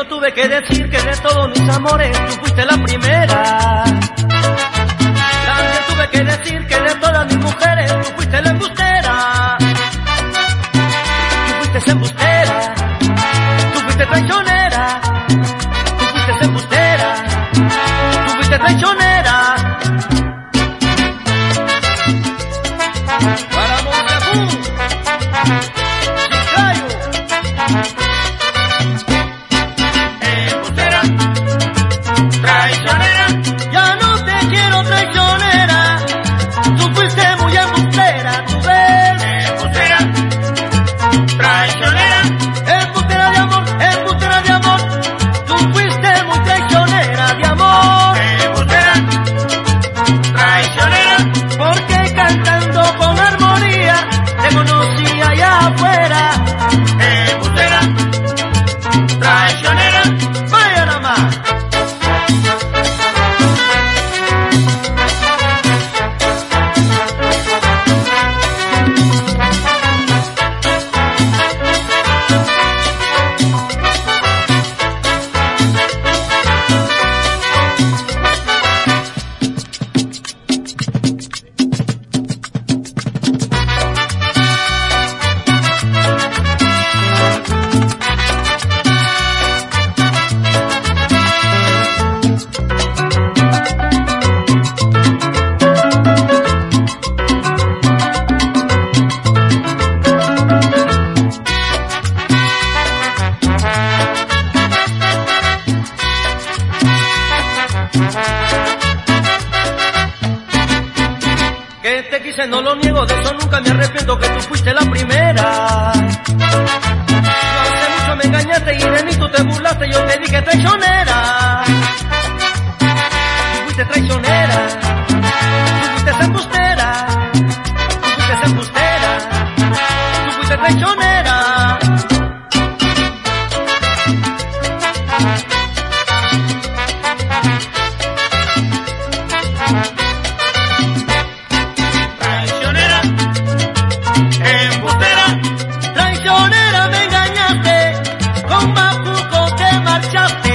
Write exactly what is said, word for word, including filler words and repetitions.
yo tuve que decir que de todos mis amores tú fuiste la primera. También tuve que decir que de todas mis mujeres tú fuiste la embustera. Tú fuiste embustera, tú fuiste traicionera, tú fuiste embustera, tú fuiste traicionera. Para Montejú, Chiclayo. Embustera, traicionera, ya no te quiero traicionera. Tú fuiste muy embustera, tú ves. Embustera, traicionera, embustera de amor, embustera de amor. Tú fuiste muy traicionera de amor. Embustera, traicionera, porque cantando con armonía te conocí allá afuera. Embustera, traicionera, vaya nada más. Que te quise, no lo niego, de eso nunca me arrepiento, que tú fuiste la primera. No hace mucho me engañaste y de mí tú te burlaste, yo te dije traicionera. Tú fuiste traicionera, tú fuiste embustera, tú fuiste embustera, tú fuiste traicionera. Embustera, traicionera, me engañaste, con Macuco te marchaste.